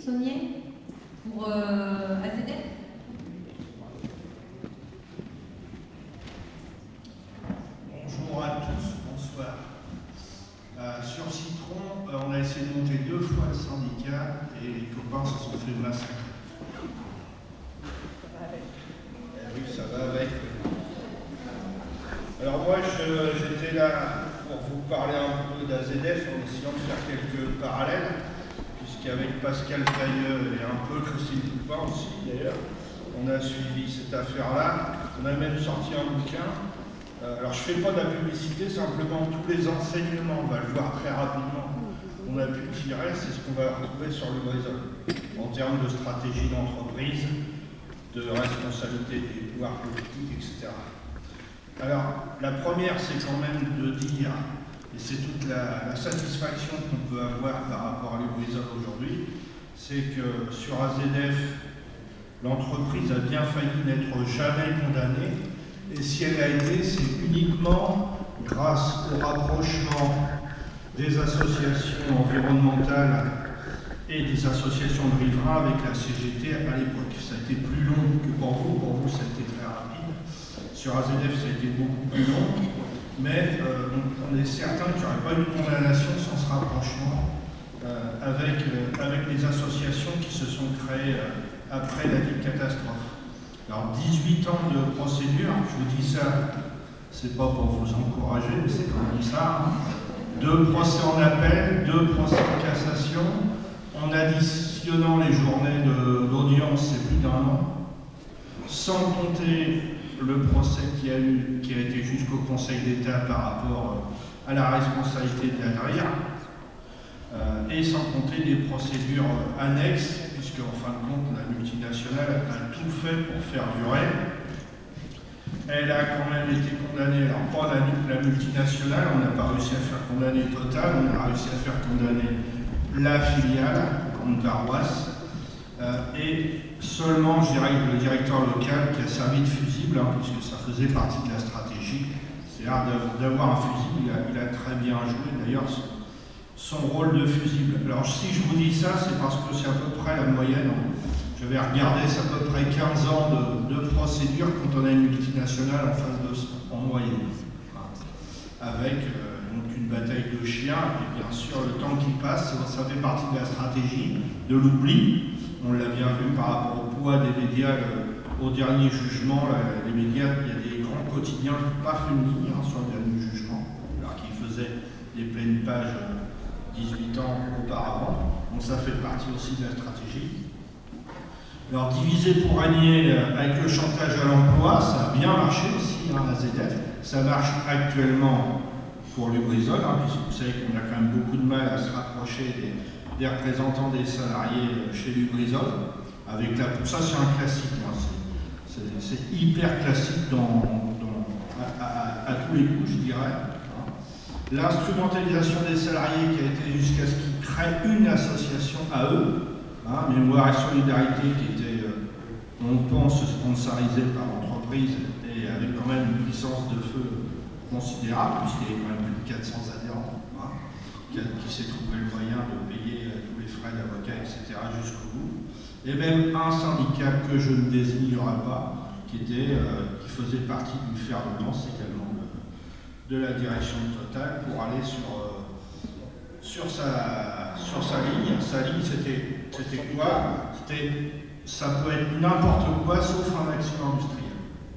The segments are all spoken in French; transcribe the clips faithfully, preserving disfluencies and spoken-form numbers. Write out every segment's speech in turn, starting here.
Saunier pour euh, A Z F. Bonjour à tous, bonsoir. Euh, sur Citron, euh, on a essayé de monter deux fois le syndicat et les copains se sont fait massacrer. Eh oui, ça va avec. Alors moi, j'étais là pour vous parler un peu d'A Z F en essayant de faire quelques parallèles, puisqu'avec Pascal Tailleux et un peu Christine Poupin aussi d'ailleurs, on a suivi cette affaire-là. On a même sorti un bouquin. Euh, alors je ne fais pas de la publicité, simplement tous les enseignements, on va le voir très rapidement, qu'on a pu tirer, c'est ce qu'on va retrouver sur le Lubrizol, en termes de stratégie d'entreprise, de responsabilité des pouvoirs politiques, et cetera. Alors, la première, c'est quand même de dire, et c'est toute la, la satisfaction qu'on peut avoir par rapport à Lubrizol aujourd'hui, c'est que sur A Z F, l'entreprise a bien failli n'être jamais condamnée. Et si elle a été, c'est uniquement grâce au rapprochement des associations environnementales et des associations de riverains avec la C G T à l'époque. Ça a été plus long que pour vous, pour vous ça a été très rapide. Sur A Z F, ça a été beaucoup plus long, mais euh, on est certain qu'il n'y aurait pas eu de condamnation sans ce rapprochement euh, avec, euh, avec les associations qui se sont créées euh, après la dite catastrophe. Alors, dix-huit ans de procédure, je vous dis ça, c'est pas pour vous encourager, mais c'est quand même ça. Hein. Deux procès en appel, deux procès en cassation, en additionnant les journées d'audience, c'est plus d'un an, sans compter le procès qui a, eu, qui a été jusqu'au Conseil d'État par rapport à la responsabilité de la D R I A, euh, et sans compter les procédures annexes, puisque en fin de compte, la multinationale a tout fait pour faire durer. Elle a quand même été condamnée, alors pas la, la multinationale, on n'a pas réussi à faire condamner Total, on a réussi à faire condamner la filiale, grande paroisse, euh, et seulement, je dirais, le directeur local qui a servi de fusible, hein, puisque ça faisait partie de la stratégie, c'est-à-dire d'avoir un fusible, il a, il a très bien joué, d'ailleurs, son rôle de fusible. Alors si je vous dis ça, c'est parce que c'est à peu près la moyenne. J'avais regardé, c'est à peu près quinze ans de, de procédure quand on a une multinationale en face de ça, en moyenne. Avec euh, donc une bataille de chiens, et bien sûr le temps qui passe, ça fait partie de la stratégie de l'oubli. On l'a bien vu par rapport au poids des médias, le, au dernier jugement, là, les médias, il y a des grands quotidiens qui n'ont pas fait une ligne hein, sur le dernier jugement, alors qu'ils faisaient des pleines pages euh, dix-huit ans auparavant, donc ça fait partie aussi de la stratégie. Alors diviser pour régner avec le chantage à l'emploi, ça a bien marché aussi, hein, la A Z F. Ça marche actuellement pour Lubrizol, hein, puisque vous savez qu'on a quand même beaucoup de mal à se rapprocher des, des représentants des salariés chez Lubrizol. Avec la, ça c'est un classique, hein, c'est hyper classique dans, dans, à, à, à tous les coups, je dirais. L'instrumentalisation des salariés qui a été jusqu'à ce qu'ils créent une association à eux, hein, Mémoire et Solidarité, qui était, euh, on pense, sponsorisée par l'entreprise et avec quand même une puissance de feu considérable, puisqu'il y avait quand même plus de quatre cents adhérents, hein, qui, qui s'est trouvé le moyen de payer euh, tous les frais d'avocat, et cetera jusqu'au bout. Et même un syndicat que je ne désignerai pas, qui, était, euh, qui faisait partie du fer de lance également de la direction de Total pour aller sur, euh, sur, sa, sur sa ligne. Sa ligne, c'était quoi? C'était, ça peut être n'importe quoi sauf un accident industriel.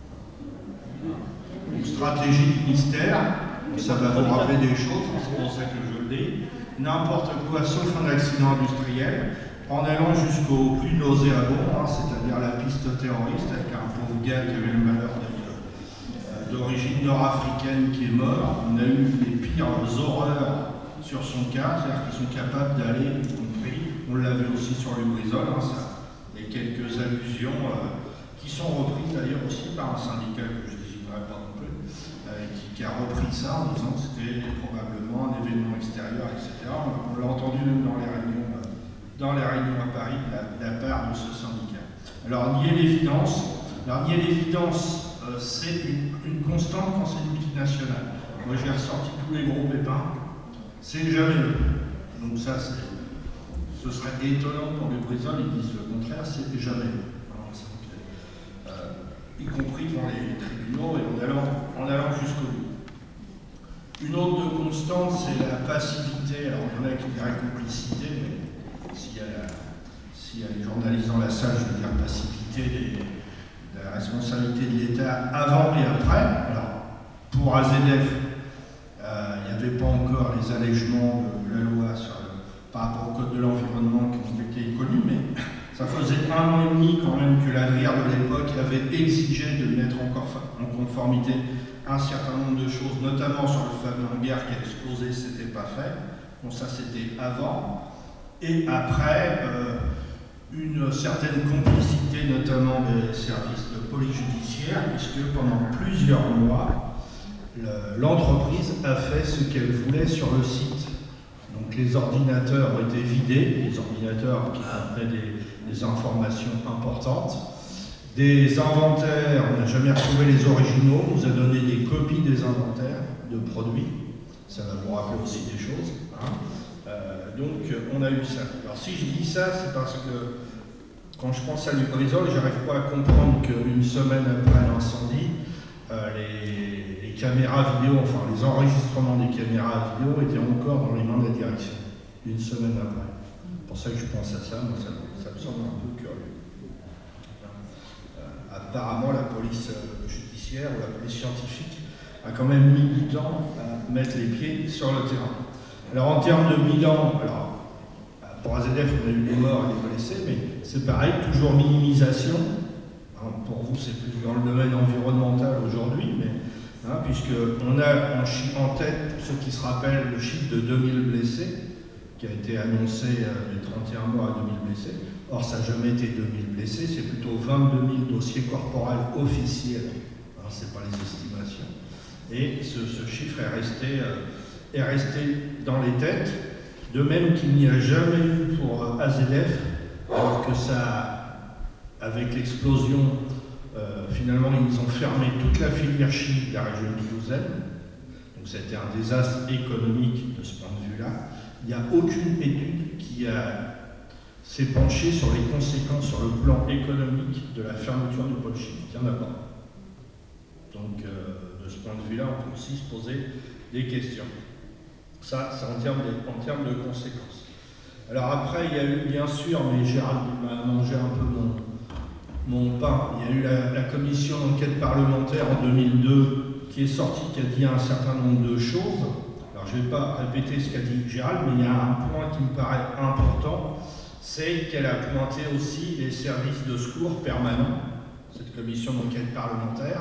Une stratégie du ministère, ça va vous rappeler des choses, c'est pour ça que je le dis. N'importe quoi sauf un accident industriel, en allant jusqu'au plus nauséabond, hein, c'est-à-dire la piste terroriste avec un pauvre gars qui avait le malheur d'être d'origine nord-africaine qui est mort. On a eu les pires horreurs sur son cas, c'est-à-dire qu'ils sont capables d'aller, y compris, on l'a vu aussi sur Lubrizol, hein, ça, et quelques allusions euh, qui sont reprises d'ailleurs aussi par un syndicat que je ne désignerai pas non plus, euh, qui, qui a repris ça en disant que c'était probablement un événement extérieur, et cetera. On, on l'a entendu même dans les réunions, euh, dans les réunions à Paris de la, de la part de ce syndicat. Alors, nier l'évidence, alors nier l'évidence, Euh, c'est une, une constante quand c'est une multinationale. Moi j'ai ressorti tous les gros pépins, c'est jamais eux. Donc ça c'est ce serait étonnant pour les Brisol, ils disent le contraire, c'est jamais. Euh, y compris devant les tribunaux et en allant, en allant jusqu'au bout. Une autre constante, c'est la passivité. Alors, il y en a qui diraient complicité, mais s'il y a, la, s'il y a les journalistes dans la salle, je veux dire passivité des, de la responsabilité de l'État avant et après. Alors, pour A Z F, euh, il n'y avait pas encore les allègements de la loi sur le, par rapport au Code de l'environnement qui ont été connus, mais ça faisait un an et demi quand même que la D R I A de l'époque avait exigé de mettre encore en conformité un certain nombre de choses, notamment sur le fameux hangar qui a explosé, c'était pas fait. Bon, ça c'était avant. Et après, euh, une certaine complicité, notamment des services de police judiciaire, puisque pendant plusieurs mois, le, l'entreprise a fait ce qu'elle voulait sur le site. Donc les ordinateurs ont été vidés, les ordinateurs qui contenaient des, des informations importantes. Des inventaires, on n'a jamais retrouvé les originaux, on nous a donné des copies des inventaires de produits, ça va vous rappeler aussi des choses. Hein. Euh, donc on a eu ça. Alors si je dis ça, c'est parce que quand je pense à Lubrizol, j'arrive pas à comprendre qu'une semaine après l'incendie, euh, les, les caméras vidéo, enfin les enregistrements des caméras vidéo étaient encore dans les mains de la direction, une semaine après. C'est pour ça que je pense à ça, moi ça, ça me semble un peu curieux. Apparemment, la police judiciaire ou la police scientifique a quand même mis du temps à mettre les pieds sur le terrain. Alors, en termes de bilan, alors, pour A Z F, on a eu des morts et des blessés, mais c'est pareil, toujours minimisation. Hein, pour vous, c'est plus dans le domaine environnemental aujourd'hui, mais hein, puisqu'on a en, en tête, pour ceux qui se rappellent, le chiffre de deux mille blessés, qui a été annoncé euh, les trente et un mois à deux mille blessés. Or, ça n'a jamais été deux mille blessés, c'est plutôt vingt-deux mille dossiers corporels officiels. Hein, ce n'est pas les estimations. Et ce, ce chiffre est resté, euh, est resté dans les têtes, de même qu'il n'y a jamais eu pour euh, A Z F, alors que ça, avec l'explosion, euh, finalement, ils ont fermé toute la filière chimique de la région toulousaine. Donc, c'était un désastre économique de ce point de vue-là. Il n'y a aucune étude qui a s'est penché sur les conséquences sur le plan économique de la fermeture du pôle chimique. Il n'y en a pas. Donc, euh, de ce point de vue-là, on peut aussi se poser des questions. Ça, c'est en termes de, en termes de conséquences. Alors après, il y a eu, bien sûr, mais Gérald m'a mangé un peu mon, mon pain, il y a eu la, la commission d'enquête parlementaire en deux mille deux qui est sortie, qui a dit un certain nombre de choses. Alors, je ne vais pas répéter ce qu'a dit Gérald, mais il y a un point qui me paraît important. C'est qu'elle a pointé aussi les services de secours permanents, cette commission d'enquête parlementaire.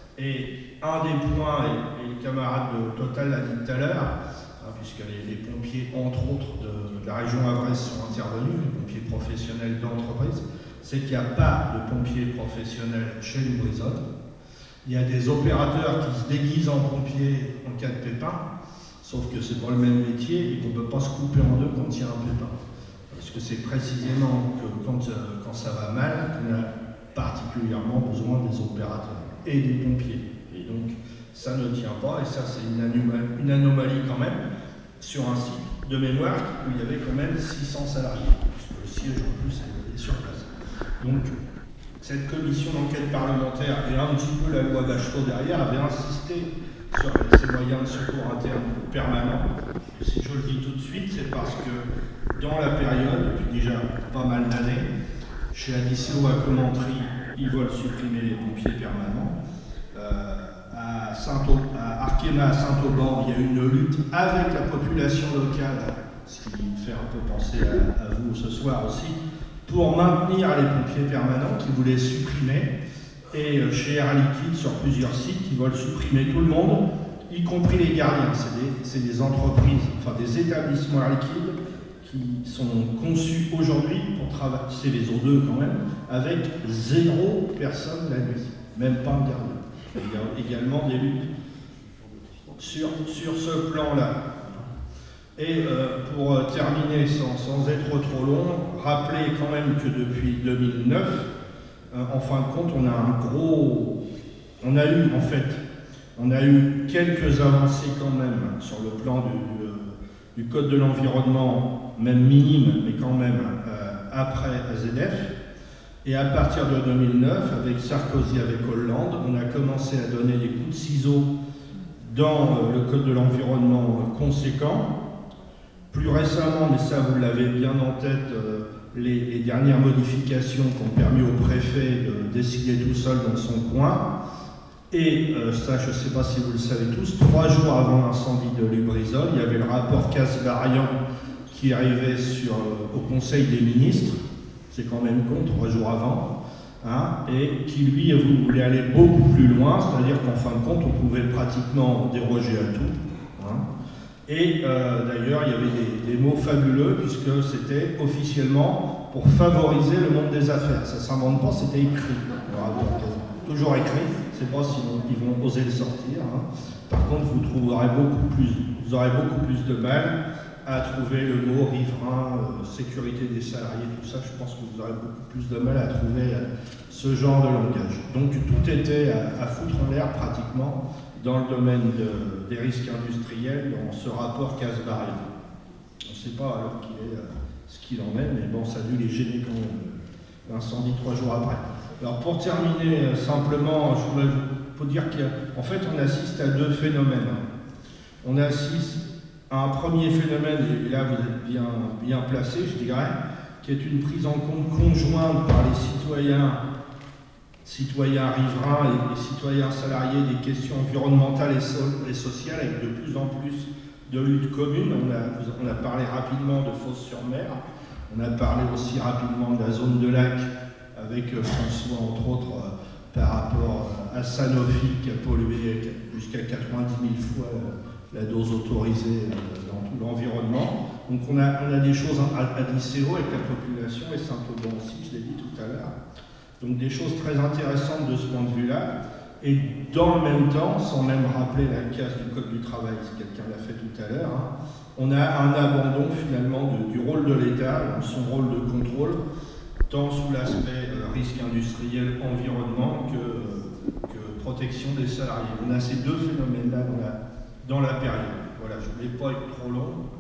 Et un des points, et, et le camarade de Total l'a dit tout à l'heure, hein, puisque les, les pompiers, entre autres, de, de la région Avraise sont intervenus, les pompiers professionnels d'entreprise, c'est qu'il n'y a pas de pompiers professionnels chez Lubrizol. Il y a des opérateurs qui se déguisent en pompiers en cas de pépin, sauf que c'est pas le même métier et qu'on ne peut pas se couper en deux quand il y a un pépin. Parce que c'est précisément que quand, euh, quand ça va mal qu'on a particulièrement besoin des opérateurs et des pompiers. Et donc, ça ne tient pas, et ça, c'est une anomalie, une anomalie quand même, sur un site de mémoire où il y avait quand même six cents salariés, puisque le siège en plus est sur place. Donc, cette commission d'enquête parlementaire et un petit peu la loi Bachelot derrière avait insisté sur ces moyens de secours internes permanents. Et si je le dis tout de suite, c'est parce que dans la période, depuis déjà pas mal d'années, chez Adiceo à Commentry, ils veulent supprimer les pompiers permanents. Euh, à, à Arkema, à Saint-Auban, il y a eu une lutte avec la population locale, ce qui me fait un peu penser à, à vous ce soir aussi, pour maintenir les pompiers permanents qui voulaient supprimer. Et chez Air Liquide, sur plusieurs sites, ils veulent supprimer tout le monde, y compris les gardiens. C'est des, c'est des entreprises, enfin des établissements Air Liquide qui sont conçus aujourd'hui pour travailler, c'est les O deux quand même, avec zéro personne la nuit, même pas un gardien. Il y a également des luttes sur, sur ce plan-là. Et euh, pour euh, terminer, sans, sans être trop long, rappelez quand même que depuis deux mille neuf, euh, en fin de compte, on a un gros... On a eu, en fait, on a eu quelques avancées quand même sur le plan du, euh, du Code de l'environnement, même minime, mais quand même euh, après A Z F. Et à partir de deux mille neuf, avec Sarkozy, avec Hollande, on a commencé à donner des coups de ciseaux dans euh, le Code de l'environnement euh, conséquent. Plus récemment, mais ça vous l'avez bien en tête, euh, les, les dernières modifications qui ont permis au préfet de décider tout seul dans son coin. Et euh, ça, je ne sais pas si vous le savez tous, trois jours avant l'incendie de Lubrizol, il y avait le rapport Casbarian qui arrivait sur, euh, au Conseil des ministres, c'est quand même con, trois jours avant, hein, et qui lui voulait aller beaucoup plus loin, c'est-à-dire qu'en fin de compte, on pouvait pratiquement déroger à tout. Hein. Et euh, d'ailleurs, il y avait des, des mots fabuleux, puisque c'était officiellement pour favoriser le monde des affaires. Ça ne s'invente pas, c'était écrit. Alors, toujours écrit, je ne sais pas si ils vont oser le sortir. Hein. Par contre, vous trouverez beaucoup plus, vous aurez beaucoup plus de mal à trouver le mot riverain, euh, sécurité des salariés, tout ça. Je pense que vous aurez beaucoup plus de mal à trouver euh, ce genre de langage. Donc tout était à, à foutre en l'air pratiquement dans le domaine de, des risques industriels dans ce rapport Casbarian. On ne sait pas alors qu'il est, euh, ce qu'il en est, mais bon, ça a dû les gêner quand même, l'incendie trois jours après. Alors pour terminer euh, simplement, je voudrais vous dire qu'en fait on assiste à deux phénomènes. On assiste à un premier phénomène, et là vous êtes bien, bien placé, je dirais, qui est une prise en compte conjointe par les citoyens, citoyens riverains et, et citoyens salariés des questions environnementales et, so et sociales, avec de plus en plus de luttes communes. On a, on a parlé rapidement de Fos-sur-Mer, on a parlé aussi rapidement de la zone de lac, avec François, entre autres, euh, par rapport à Sanofi qui a pollué jusqu'à quatre-vingt-dix mille fois la dose autorisée euh, dans tout l'environnement. Donc on a, on a des choses à, à Dicéo avec la population et Saint-Auban aussi, je l'ai dit tout à l'heure. Donc des choses très intéressantes de ce point de vue-là. Et dans le même temps, sans même rappeler la case du Code du travail, si quelqu'un l'a fait tout à l'heure, hein, on a un abandon finalement de, du rôle de l'État, dans son rôle de contrôle, tant sous l'aspect euh, risque industriel, environnement que, euh, que protection des salariés. On a ces deux phénomènes-là dans la, dans la période. Voilà, je ne voulais pas être trop long.